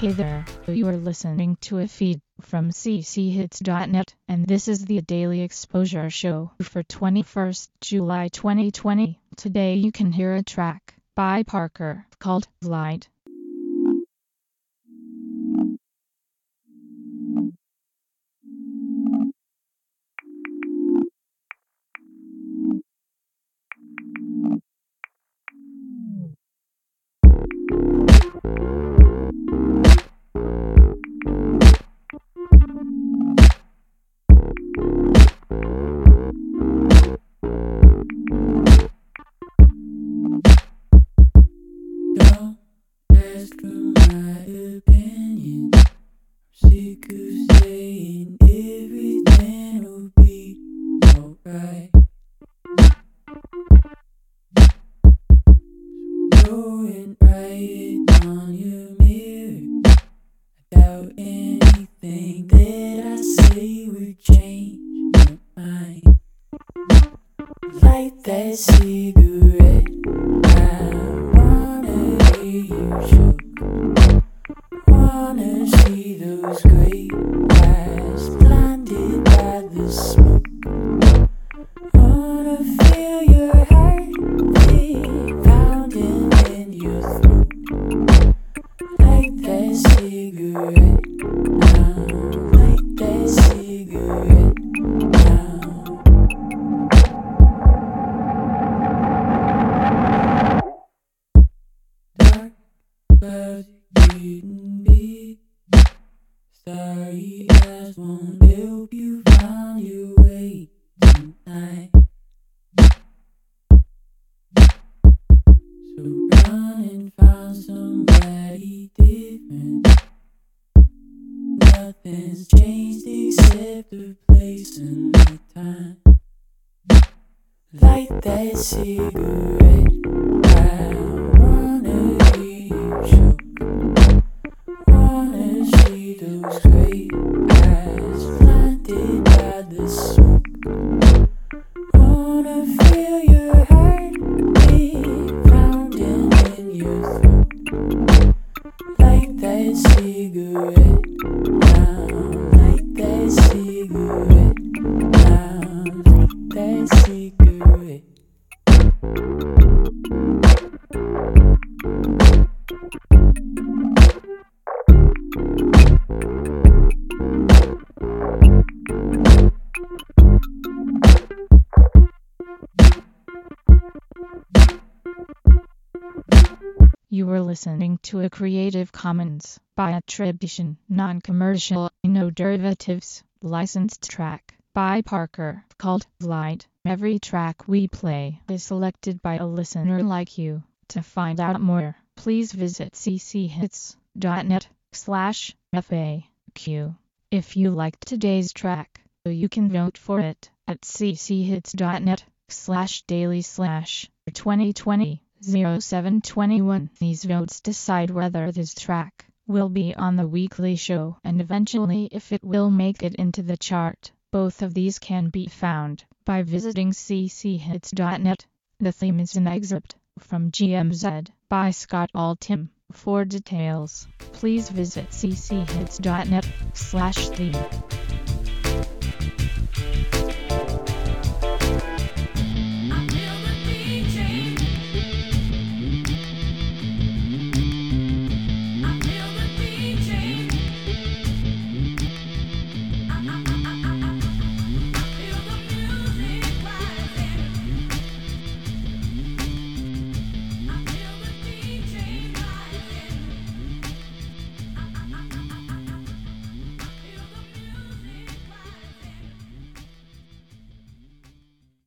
Hey there, you are listening to a feed from cchits.net, and this is the Daily Exposure Show for 21st July 2020. Today you can hear a track by Parker called Light. Don't ask for my opinion. I'm sick of saying everything will be alright. Go and write it on your mirror. I doubt anything that I say would change your mind. Light that cigarette. Wanna see those great eyes blinded by the smoke. Wanna feel your heartbeat pounding in your throat. Light that cigarette now. Light that cigarette now. Dark clouds getting big. Starry eyes won't help you find your way tonight. So run and find somebody different. Nothing's changed except the place and the time. Light that cigarette. I wanna hear you choke. Wanna see those great eyes blinded by the smoke. Wanna feel your heartbeat pounding in your throat. Light that cigarette now. Light that cigarette now. Light that cigarette. You were listening to a Creative Commons by attribution, non-commercial, no derivatives, licensed track by Parker called Light. Every track we play is selected by a listener like you. To find out more, please visit cchits.net/FAQ. If you liked today's track, you can vote for it at cchits.net/daily/2020. 0721. These votes decide whether this track will be on the weekly show and eventually if it will make it into the chart. Both of these can be found by visiting cchits.net. The theme is an excerpt from GMZ by Scott Altham. For details, please visit cchits.net/theme.